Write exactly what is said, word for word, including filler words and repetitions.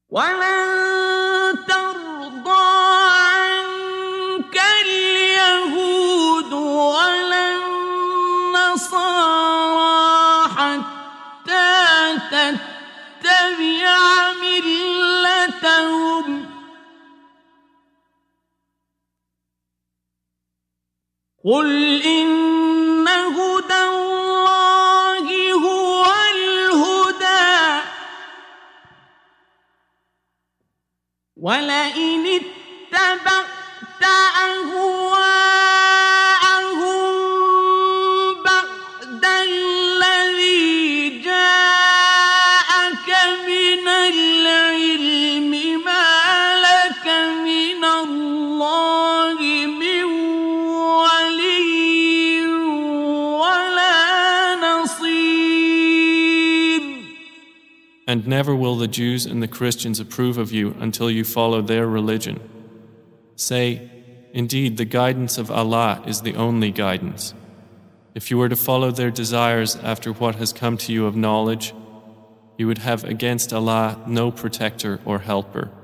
ولن ترضى عنك اليهود ولا النصارى حتى تتبع ملتهم قل إن هدى الله هو الهدى ولئن اتبعت أهواءهم بعد الذي جاءك من العلم ما لك من الله من ولي ولا نصير. And never will the Jews and the Christians approve of you until you follow their religion. Say, indeed, the guidance of Allah is the only guidance. If you were to follow their desires after what has come to you of knowledge, you would have against Allah no protector or helper.